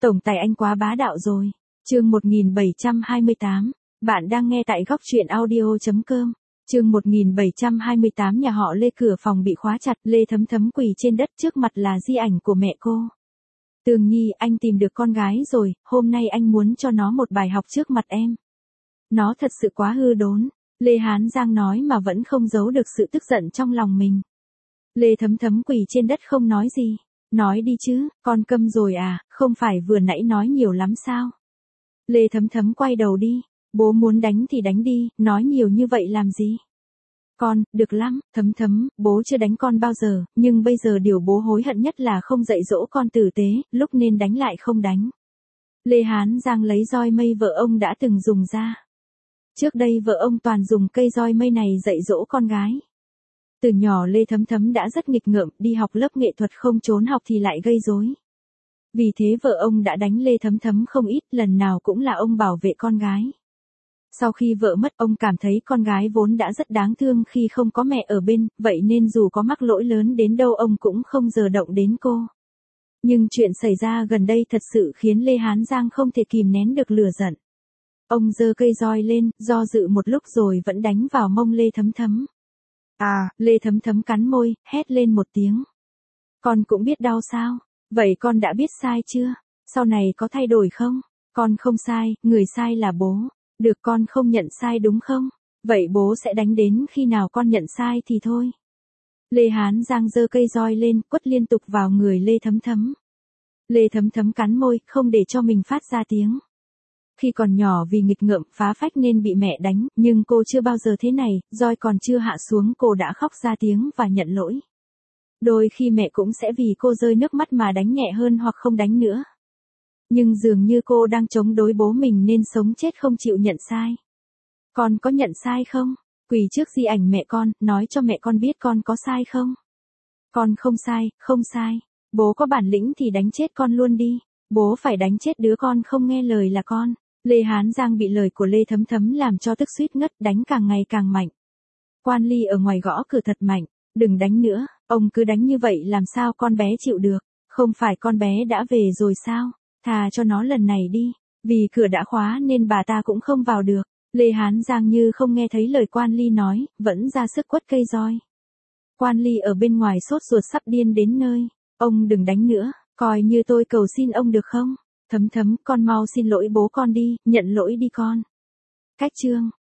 Tổng tài anh quá bá đạo rồi. Chương 1728, bạn đang nghe tại góc truyện audio.com. Chương 1728 nhà họ Lê cửa phòng bị khóa chặt, Lê Thấm Thấm quỳ trên đất trước mặt là di ảnh của mẹ cô. Tường Nhi, anh tìm được con gái rồi, hôm nay anh muốn cho nó một bài học trước mặt em. Nó thật sự quá hư đốn, Lê Hán Giang nói mà vẫn không giấu được sự tức giận trong lòng mình. Lê Thấm Thấm quỳ trên đất không nói gì. Nói đi chứ, con câm rồi à, không phải vừa nãy nói nhiều lắm sao? Lê Thấm Thấm quay đầu đi, bố muốn đánh thì đánh đi, nói nhiều như vậy làm gì? Con, được lắm, Thấm Thấm, bố chưa đánh con bao giờ, nhưng bây giờ điều bố hối hận nhất là không dạy dỗ con tử tế, lúc nên đánh lại không đánh. Lê Hán Giang lấy roi mây vợ ông đã từng dùng ra. Trước đây vợ ông toàn dùng cây roi mây này dạy dỗ con gái. Từ nhỏ Lê Thấm Thấm đã rất nghịch ngợm, đi học lớp nghệ thuật không trốn học thì lại gây rối. Vì thế vợ ông đã đánh Lê Thấm Thấm không ít, lần nào cũng là ông bảo vệ con gái. Sau khi vợ mất, ông cảm thấy con gái vốn đã rất đáng thương khi không có mẹ ở bên, vậy nên dù có mắc lỗi lớn đến đâu ông cũng không dờ động đến cô. Nhưng chuyện xảy ra gần đây thật sự khiến Lê Hán Giang không thể kìm nén được lửa giận. Ông giơ cây roi lên, do dự một lúc rồi vẫn đánh vào mông Lê Thấm Thấm. Lê Thấm Thấm cắn môi, hét lên một tiếng. Con cũng biết đau sao? Vậy con đã biết sai chưa? Sau này có thay đổi không? Con không sai, người sai là bố. Được, con không nhận sai đúng không? Vậy bố sẽ đánh đến khi nào con nhận sai thì thôi. Lê Hán Giang giơ cây roi lên, quất liên tục vào người Lê Thấm Thấm. Lê Thấm Thấm cắn môi, không để cho mình phát ra tiếng. Khi còn nhỏ vì nghịch ngợm phá phách nên bị mẹ đánh, nhưng cô chưa bao giờ thế này, roi còn chưa hạ xuống cô đã khóc ra tiếng và nhận lỗi. Đôi khi mẹ cũng sẽ vì cô rơi nước mắt mà đánh nhẹ hơn hoặc không đánh nữa. Nhưng dường như cô đang chống đối bố mình nên sống chết không chịu nhận sai. Con có nhận sai không? Quỳ trước di ảnh mẹ con, nói cho mẹ con biết con có sai không? Con không sai, không sai. Bố có bản lĩnh thì đánh chết con luôn đi. Bố phải đánh chết đứa con không nghe lời là con. Lê Hán Giang bị lời của Lê Thấm Thấm làm cho tức suýt ngất, đánh càng ngày càng mạnh. Quan Ly ở ngoài gõ cửa thật mạnh. Đừng đánh nữa, ông cứ đánh như vậy làm sao con bé chịu được. Không phải con bé đã về rồi sao? Thà cho nó lần này đi. Vì cửa đã khóa nên bà ta cũng không vào được. Lê Hán Giang như không nghe thấy lời Quan Ly nói, vẫn ra sức quất cây roi. Quan Ly ở bên ngoài sốt ruột sắp điên đến nơi. Ông đừng đánh nữa, coi như tôi cầu xin ông được không? Thấm Thấm, con mau xin lỗi bố con đi, nhận lỗi đi con. Cách chương